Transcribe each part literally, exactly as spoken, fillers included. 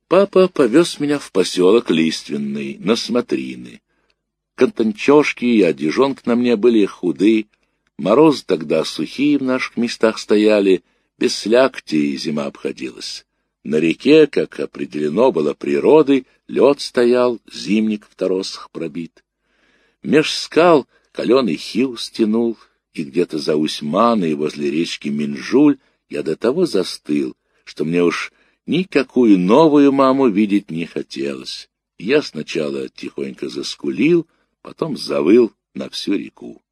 Папа повез меня в поселок Лиственный, на смотрины. Кантончошки и одежонка на мне были худы, морозы тогда сухие в наших местах стояли, без слякоти и зима обходилась. На реке, как определено было природой, лед стоял, зимник в торосах пробит. Меж скал каленый хил стянул, и где-то за Усьманой возле речки Минжуль я до того застыл, что мне уж никакую новую маму видеть не хотелось. Я сначала тихонько заскулил, потом завыл на всю реку.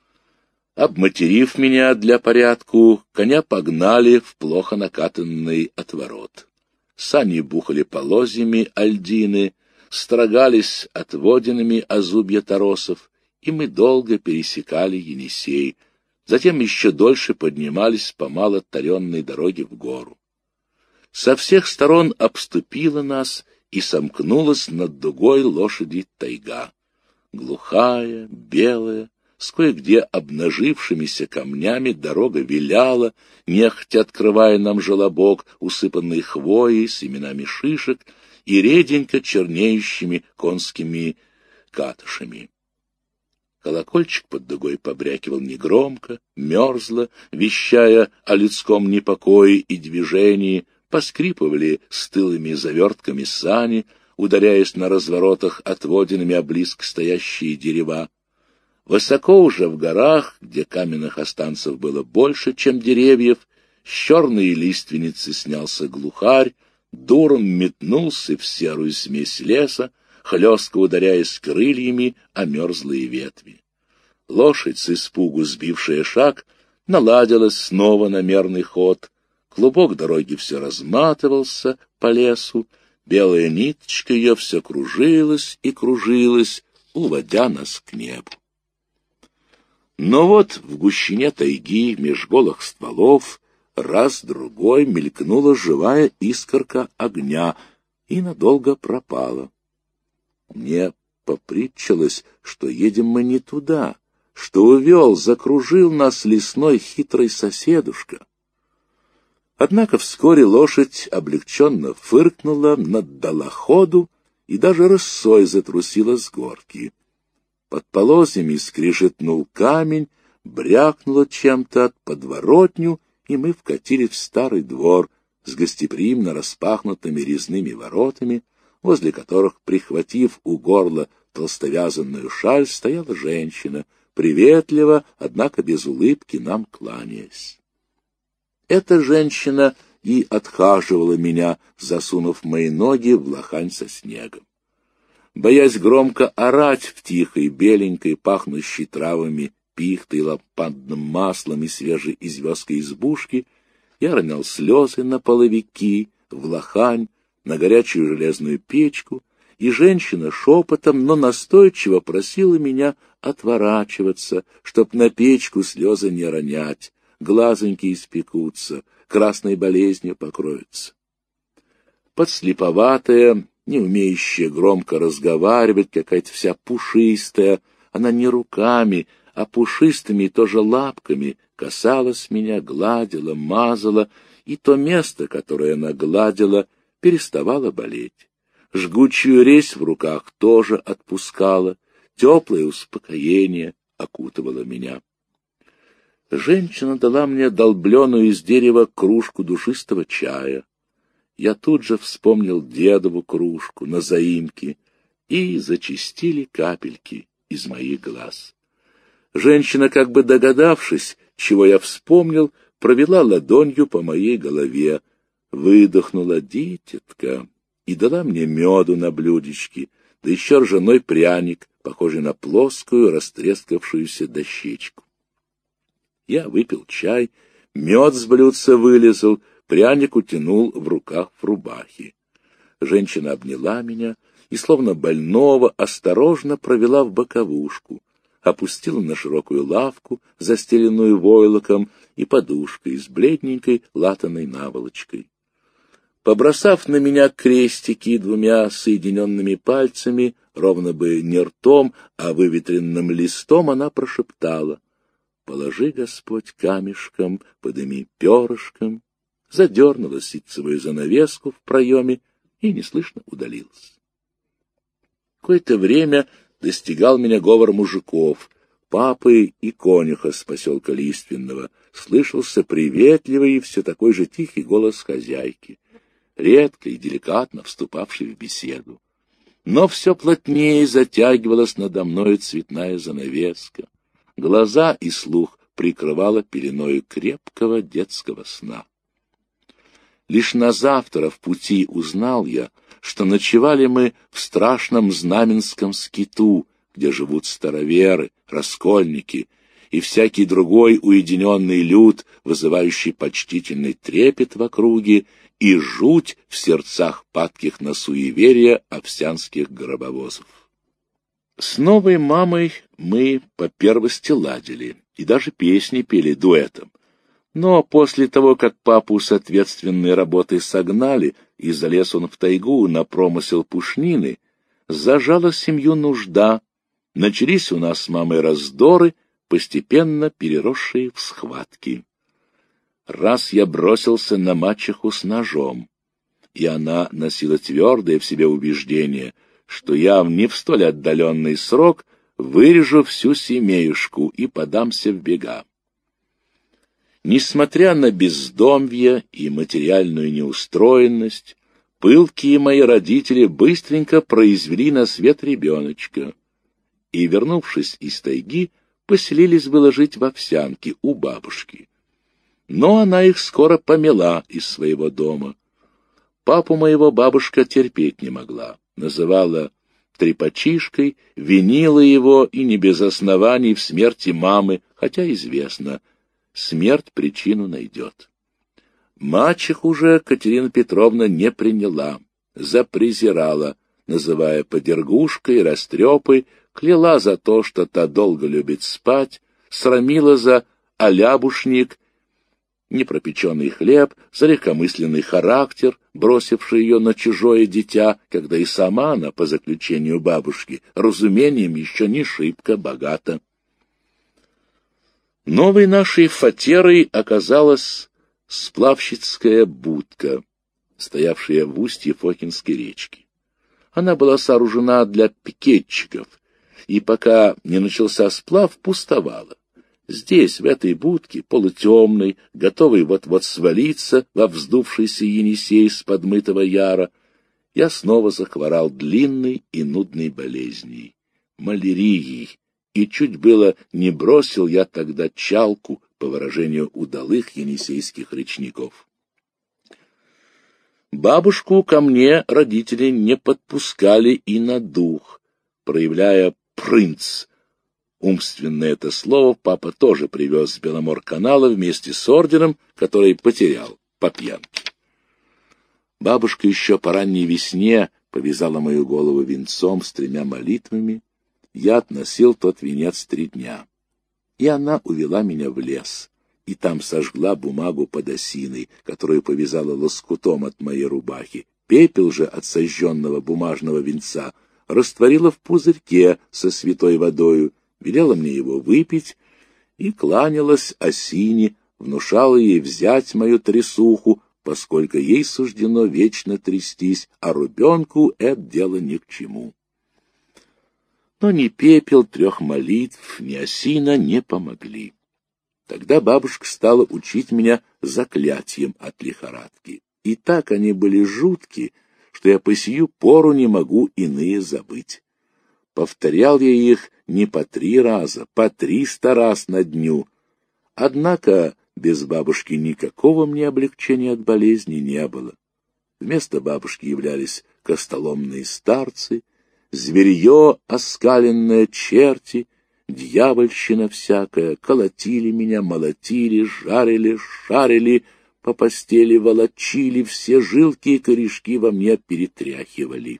Обматерив меня для порядку, коня погнали в плохо накатанный отворот. Сани бухали полозьями альдины, строгались отводинами озубья торосов, и мы долго пересекали Енисей, затем еще дольше поднимались по малотаренной дороге в гору. Со всех сторон обступила нас и сомкнулась над дугой лошади тайга. Глухая, белая, с кое-где обнажившимися камнями дорога виляла, нехотя открывая нам желобок, усыпанный хвоей, семенами шишек и реденько чернеющими конскими катышами. Колокольчик под дугой побрякивал негромко, мерзло, вещая о людском непокое и движении, поскрипывали стылыми завертками сани, ударяясь на разворотах отводинами о близко стоящие дерева. Высоко уже в горах, где каменных останцев было больше, чем деревьев, с черной лиственницы снялся глухарь, дуром метнулся в серую смесь леса, хлестко ударяясь крыльями о мерзлые ветви. Лошадь, с испугу сбившая шаг, наладилась снова на мерный ход. Клубок дороги все разматывался по лесу, белая ниточка ее все кружилась и кружилась, уводя нас к небу. Но вот в гущине тайги, меж голых стволов, раз-другой мелькнула живая искорка огня и надолго пропала. Мне попритчилось, что едем мы не туда, что увел, закружил нас лесной хитрый соседушка. Однако вскоре лошадь облегченно фыркнула, наддала ходу и даже рысой затрусила с горки. Под полозьями скрижетнул камень, брякнуло чем-то от подворотню, и мы вкатили в старый двор с гостеприимно распахнутыми резными воротами, возле которых, прихватив у горла толстовязанную шаль, стояла женщина, приветливо, однако без улыбки, нам кланяясь. Эта женщина и отхаживала меня, засунув мои ноги в лохань со снегом. Боясь громко орать в тихой, беленькой, пахнущей травами, пихтой, лампадным маслом и свежей известкой избушки, я ронял слезы на половики, в лохань, на горячую железную печку, и женщина шепотом, но настойчиво просила меня отворачиваться, чтоб на печку слезы не ронять, глазоньки испекутся, красной болезнью покроются. Подслеповатая, не умеющая громко разговаривать, какая-то вся пушистая, она не руками, а пушистыми тоже лапками касалась меня, гладила, мазала, и то место, которое она гладила, переставало болеть. Жгучую резь в руках тоже отпускала, теплое успокоение окутывало меня. Женщина дала мне долбленную из дерева кружку душистого чая. Я тут же вспомнил дедову кружку на заимке, и зачистили капельки из моих глаз. Женщина, как бы догадавшись, чего я вспомнил, провела ладонью по моей голове, выдохнула «дитятка» и дала мне меду на блюдечке, да еще ржаной пряник, похожий на плоскую растрескавшуюся дощечку. Я выпил чай, мед с блюдца вылезал, пряник утянул в руках в рубахе. Женщина обняла меня и, словно больного, осторожно провела в боковушку, опустила на широкую лавку, застеленную войлоком, и подушкой с бледненькой латаной наволочкой. Побросав на меня крестики двумя соединенными пальцами, ровно бы не ртом, а выветренным листом, она прошептала: «Положи, Господь, камешком, подыми перышком», задернула ситцевую занавеску в проеме и неслышно удалился. Какое-то время достигал меня говор мужиков, папы и конюха с поселка Лиственного. Слышался приветливый и все такой же тихий голос хозяйки, редко и деликатно вступавший в беседу. Но все плотнее затягивалась надо мною цветная занавеска. Глаза и слух прикрывала пеленою крепкого детского сна. Лишь на завтра в пути узнал я, что ночевали мы в страшном знаменском скиту, где живут староверы, раскольники и всякий другой уединенный люд, вызывающий почтительный трепет в округе и жуть в сердцах падких на суеверие овсянских гробовозов. С новой мамой мы по первости ладили и даже песни пели дуэтом. Но после того, как папу с ответственной работой согнали, и залез он в тайгу на промысел пушнины, зажала семью нужда, начались у нас с мамой раздоры, постепенно переросшие в схватки. Раз я бросился на мачеху с ножом, и она носила твердое в себе убеждение, что я не в столь отдаленный срок вырежу всю семеюшку и подамся в бега. Несмотря на бездомье и материальную неустроенность, пылкие мои родители быстренько произвели на свет ребеночка и, вернувшись из тайги, поселились было жить в Овсянке у бабушки. Но она их скоро помела из своего дома. Папу моего бабушка терпеть не могла, называла трепачишкой, винила его и не без оснований в смерти мамы, хотя известно, смерть причину найдет. Мачеху же Катерина Петровна не приняла, запрезирала, называя подергушкой, растрепой, кляла за то, что та долго любит спать, срамила за алябушник, непропеченный хлеб, за легкомысленный характер, бросивший ее на чужое дитя, когда и сама она, по заключению бабушки, разумением еще не шибко богата. Новой нашей фатерой оказалась сплавщицкая будка, стоявшая в устье Фокинской речки. Она была сооружена для пикетчиков, и пока не начался сплав, пустовала. Здесь, в этой будке, полутемной, готовой вот-вот свалиться во вздувшийся Енисей с подмытого яра, я снова захворал длинной и нудной болезнью — малярией, и чуть было не бросил я тогда чалку, по выражению удалых енисейских речников. Бабушку ко мне родители не подпускали и на дух, проявляя принц. Умственное это слово папа тоже привез с Беломор-канала вместе с орденом, который потерял по пьянке. Бабушка еще по ранней весне повязала мою голову венцом с тремя молитвами. Я относил тот венец три дня. И она увела меня в лес, и там сожгла бумагу под осиной, которую повязала лоскутом от моей рубахи. Пепел же от сожженного бумажного венца растворила в пузырьке со святой водою, велела мне его выпить и кланялась осине, внушала ей взять мою трясуху, поскольку ей суждено вечно трястись, а ребенку это дело ни к чему. Но ни пепел трех молитв, ни осина не помогли. Тогда бабушка стала учить меня заклятием от лихорадки. И так они были жутки, что я по сию пору не могу иные забыть. Повторял я их не по три раза, по триста раз на дню. Однако без бабушки никакого мне облегчения от болезни не было. Вместо бабушки являлись костоломные старцы, зверье оскаленное, черти, дьявольщина всякая, колотили меня, молотили, жарили, шарили, по постели волочили, все жилки и корешки во мне перетряхивали.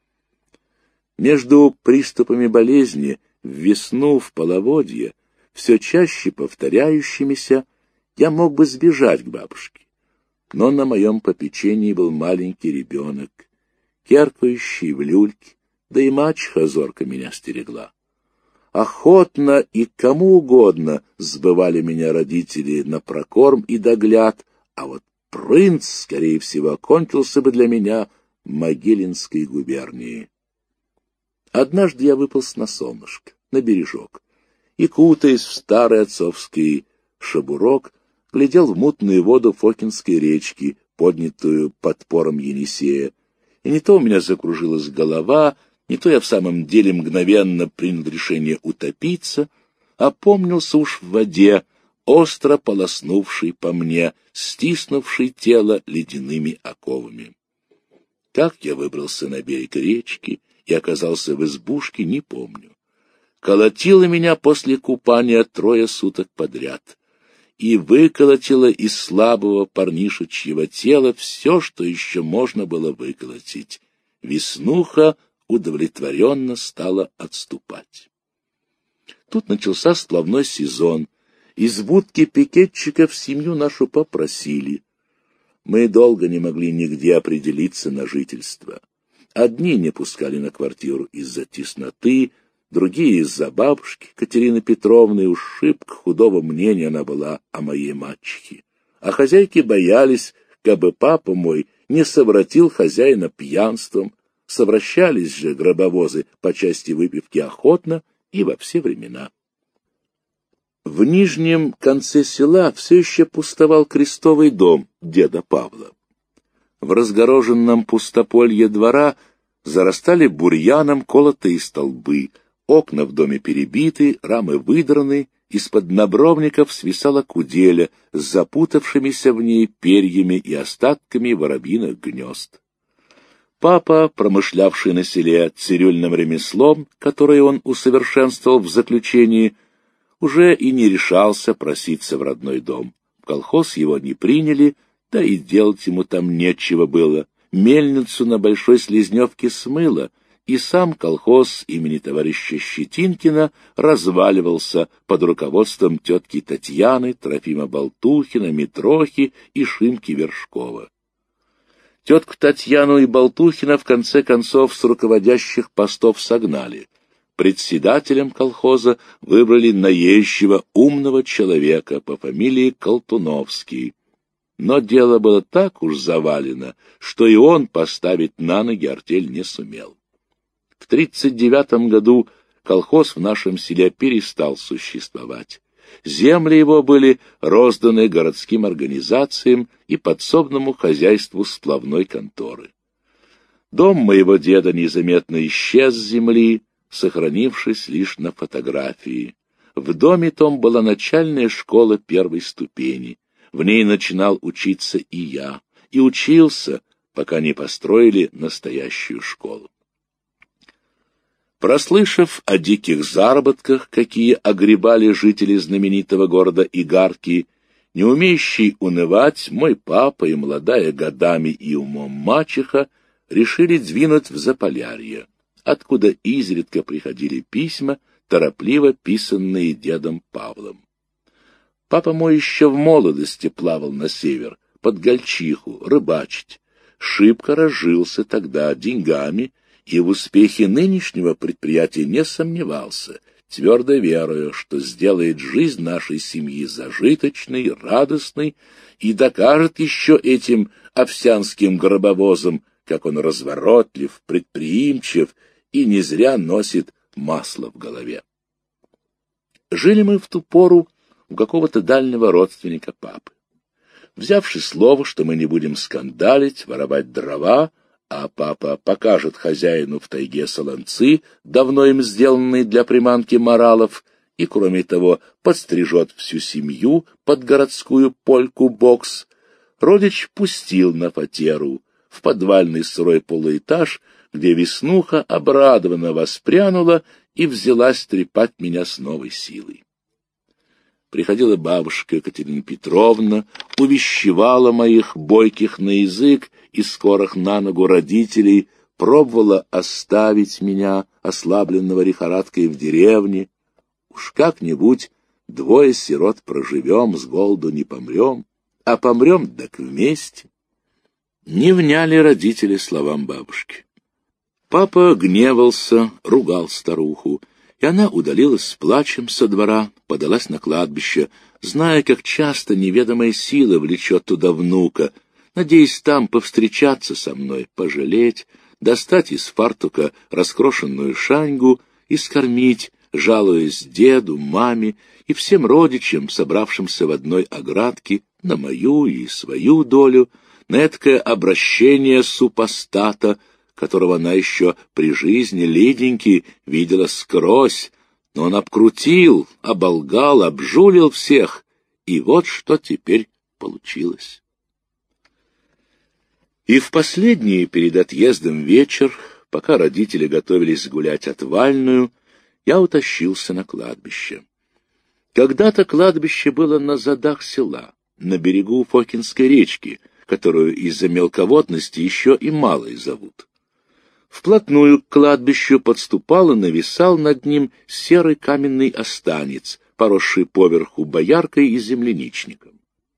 Между приступами болезни в весну, в половодье, все чаще повторяющимися, я мог бы сбежать к бабушке. Но на моем попечении был маленький ребенок, керкающий в люльке, да и мачеха зорко меня стерегла. Охотно и кому угодно сбывали меня родители на прокорм и догляд, а вот принц, скорее всего, кончился бы для меня Могилинской губернии. Однажды я выполз на солнышко, на бережок, и, кутаясь в старый отцовский шабурок, глядел в мутную воду Фокинской речки, поднятую подпором Енисея. И не то у меня закружилась голова, не то я в самом деле мгновенно принял решение утопиться, а помнился уж в воде, остро полоснувший по мне, стиснувший тело ледяными оковами. Как я выбрался на берег речки и оказался в избушке, не помню. Колотило меня после купания трое суток подряд и выколотило из слабого парнишечьего тела все, что еще можно было выколотить. Веснуха удовлетворенно стала отступать. Тут начался сплавной сезон. Из будки пикетчиков семью нашу попросили. Мы долго не могли нигде определиться на жительство. Одни не пускали на квартиру из-за тесноты, другие из-за бабушки Катерины Петровны, уж шибко худого мнения она была о моей мачехе. А хозяйки боялись, кабы папа мой не совратил хозяина пьянством. Совращались же гробовозы по части выпивки охотно и во все времена. В нижнем конце села все еще пустовал крестовый дом деда Павла. В разгороженном пустополье двора зарастали бурьяном колотые столбы, окна в доме перебиты, рамы выдраны, из-под набровников свисала куделя с запутавшимися в ней перьями и остатками воробьиных гнезд. Папа, промышлявший на селе цирюльным ремеслом, которое он усовершенствовал в заключении, уже и не решался проситься в родной дом. В колхоз его не приняли, да и делать ему там нечего было. Мельницу на Большой Слизневке смыло, и сам колхоз имени товарища Щетинкина разваливался под руководством тетки Татьяны, Трофима Болтухина, Митрохи и Шимки Вершкова. Тетку Татьяну и Болтухина в конце концов с руководящих постов согнали. Председателем колхоза выбрали наезжего умного человека по фамилии Колтуновский. Но дело было так уж завалено, что и он поставить на ноги артель не сумел. В тридцать девятом году колхоз в нашем селе перестал существовать. Земли его были розданы городским организациям и подсобному хозяйству сплавной конторы. Дом моего деда незаметно исчез с земли, сохранившись лишь на фотографии. В доме том была начальная школа первой ступени. В ней начинал учиться и я, и учился, пока не построили настоящую школу. Прослышав о диких заработках, какие огребали жители знаменитого города Игарки, не умеющий унывать, мой папа и молодая годами и умом мачеха решили двинуть в Заполярье, откуда изредка приходили письма, торопливо писанные дедом Павлом. Папа мой еще в молодости плавал на север, под Гольчиху, рыбачить. Шибко разжился тогда деньгами, и в успехе нынешнего предприятия не сомневался, твердо веруя, что сделает жизнь нашей семьи зажиточной, радостной и докажет еще этим овсянским гробовозам, как он разворотлив, предприимчив и не зря носит масло в голове. Жили мы в ту пору у какого-то дальнего родственника папы. Взявши слово, что мы не будем скандалить, воровать дрова, а папа покажет хозяину в тайге солонцы, давно им сделанные для приманки моралов, и, кроме того, подстрижет всю семью под городскую польку-бокс, родич пустил на фатеру в подвальный сырой полуэтаж, где Веснуха обрадованно воспрянула и взялась трепать меня с новой силой. Приходила бабушка Катерина Петровна, увещевала моих бойких на язык и скорых на ногу родителей, пробовала оставить меня, ослабленного лихорадкой, в деревне. Уж как-нибудь двое сирот проживем, с голоду не помрем, а помрем так вместе. Не вняли родители словам бабушки. Папа гневался, ругал старуху, и она удалилась с плачем со двора, подалась на кладбище, зная, как часто неведомая сила влечет туда внука, надеясь там повстречаться со мной, пожалеть, достать из фартука раскрошенную шаньгу и скормить, жалуясь деду, маме и всем родичам, собравшимся в одной оградке, на мою и свою долю, на эткое обращение супостата, которого она еще при жизни Лиденьки видела скрозь, но он обкрутил, оболгал, обжулил всех, и вот что теперь получилось. И в последний перед отъездом вечер, пока родители готовились гулять отвальную, я утащился на кладбище. Когда-то кладбище было на задах села, на берегу Фокинской речки, которую из-за мелководности еще и Малой зовут. Вплотную к кладбищу подступал и нависал над ним серый каменный останец, поросший поверху бояркой и земляничником.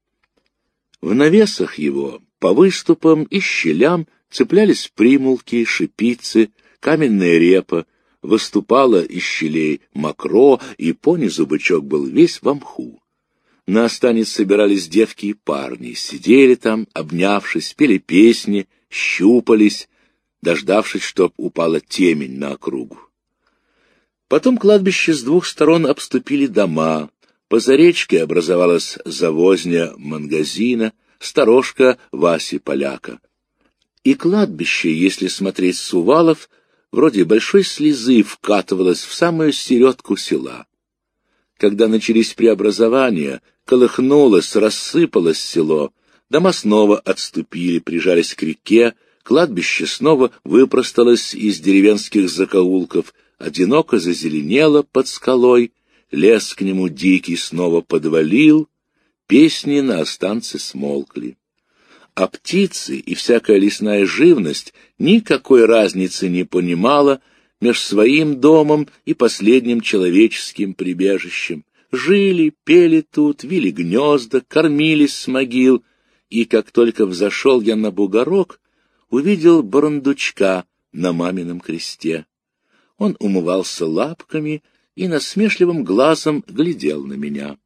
В навесах его, по выступам и щелям, цеплялись примулки, шипицы, каменная репа, выступала из щелей мокро, и понизу бычок был весь в мху. На останец собирались девки и парни, сидели там, обнявшись, пели песни, щупались, дождавшись, чтоб упала темень на округу. Потом кладбище с двух сторон обступили дома, поза речкой образовалась завозня мангазина, сторожка Васи Поляка. И кладбище, если смотреть с увалов, вроде большой слезы вкатывалось в самую середку села. Когда начались преобразования, колыхнулось, рассыпалось село, дома снова отступили, прижались к реке, кладбище снова выпросталось из деревенских закоулков, одиноко зазеленело под скалой, лес к нему дикий снова подвалил, песни на останце смолкли. А птицы и всякая лесная живность никакой разницы не понимала меж своим домом и последним человеческим прибежищем. Жили, пели тут, вили гнезда, кормились с могил, и как только взошел я на бугорок, увидел Бурундучка на мамином кресте. Он умывался лапками и насмешливым глазом глядел на меня.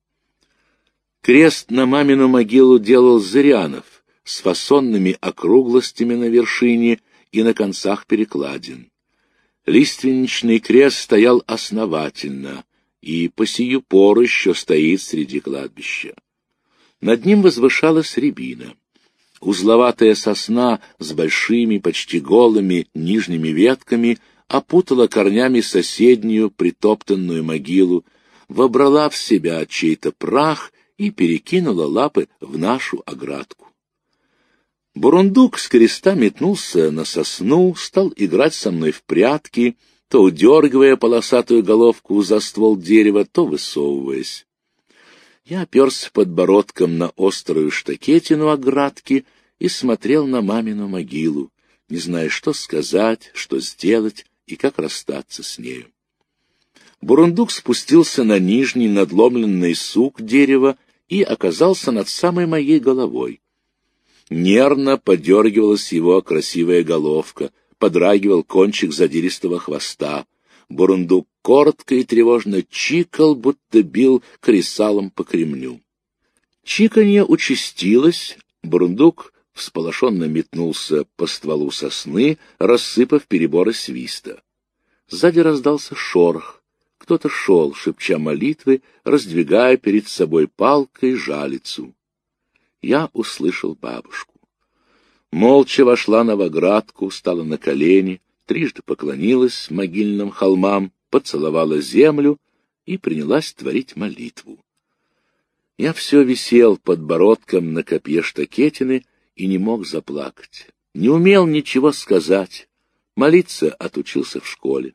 Крест на мамину могилу делал Зырянов, с фасонными округлостями на вершине и на концах перекладин. Лиственничный крест стоял основательно и по сию пору еще стоит среди кладбища. Над ним возвышалась рябина. Узловатая сосна с большими, почти голыми нижними ветками опутала корнями соседнюю притоптанную могилу, вобрала в себя чей-то прах и перекинула лапы в нашу оградку. Бурундук с креста метнулся на сосну, стал играть со мной в прятки, то удергивая полосатую головку за ствол дерева, то высовываясь. Я оперся подбородком на острую штакетину оградки и смотрел на мамину могилу, не зная, что сказать, что сделать и как расстаться с нею. Бурундук спустился на нижний надломленный сук дерева и оказался над самой моей головой. Нервно подергивалась его красивая головка, подрагивал кончик задиристого хвоста. Бурундук коротко и тревожно чикал, будто бил кресалом по кремню. Чиканье участилось, Бурундук всполошенно метнулся по стволу сосны, рассыпав переборы свиста. Сзади раздался шорох. Кто-то шел, шепча молитвы, раздвигая перед собой палкой жалицу. Я услышал бабушку. Молча вошла на оградку, стала на колени, трижды поклонилась могильным холмам, поцеловала землю и принялась творить молитву. Я все висел подбородком на копье штакетины и не мог заплакать. Не умел ничего сказать. Молиться отучился в школе.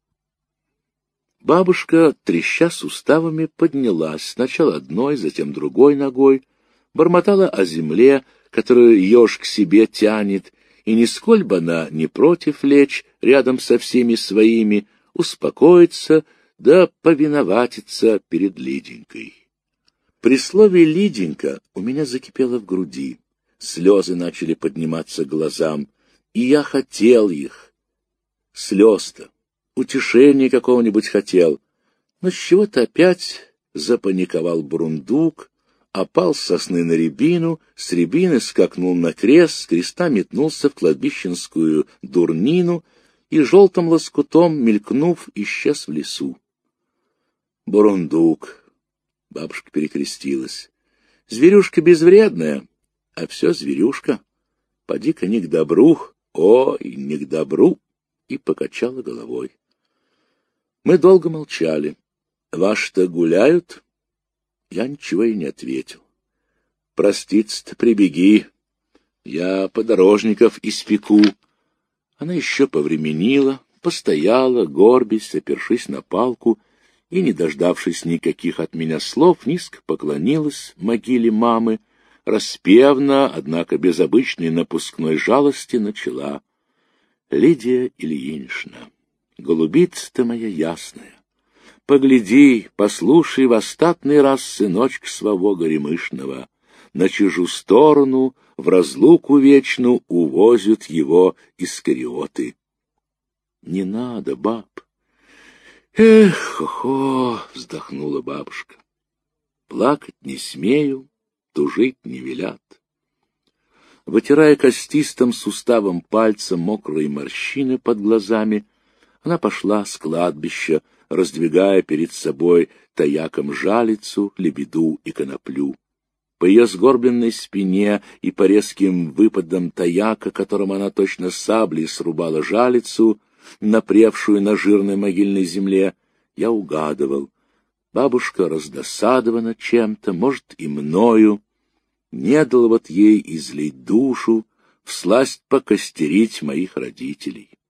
Бабушка, треща суставами, поднялась сначала одной, затем другой ногой, бормотала о земле, которую еж к себе тянет, и нисколь бы она не против лечь рядом со всеми своими, успокоиться да повиноватиться перед Лиденькой. При слове «Лиденька» у меня закипело в груди, слезы начали подниматься к глазам, и я хотел их. Слез-то, утешения какого-нибудь хотел, но с чего-то опять запаниковал Бурундук, опал с сосны на рябину, с рябины скакнул на крест, с креста метнулся в кладбищенскую дурнину и желтым лоскутом, мелькнув, исчез в лесу. Бурундук. Бабушка перекрестилась. Зверюшка безвредная, а все зверюшка. Поди-ка не к добру, ой, не к добру, и покачала головой. Мы долго молчали. Ваши-то гуляют? Я ничего и не ответил. Проститься-то прибеги. Я подорожников испеку. Она еще повременила, постояла, горбясь, опершись на палку, и, не дождавшись никаких от меня слов, низко поклонилась могиле мамы, распевно, однако без обычной напускной жалости, начала: Лидия Ильинична, голубица-то моя ясная, погляди, послушай в остатный раз сыночка своего горемышного, на чужую сторону, в разлуку вечную увозят его искариоты. Не надо, баб. Эх, хо-хо, вздохнула бабушка. Плакать не смею, тужить не велят. Вытирая костистым суставом пальцем мокрые морщины под глазами, она пошла с кладбища, раздвигая перед собой таяком жалицу, лебеду и коноплю. По ее сгорбленной спине и по резким выпадам таяка, которым она точно саблей срубала жалицу, напревшую на жирной могильной земле, я угадывал. Бабушка раздосадована чем-то, может, и мною. Не дал вот ей излить душу, всласть покостерить моих родителей.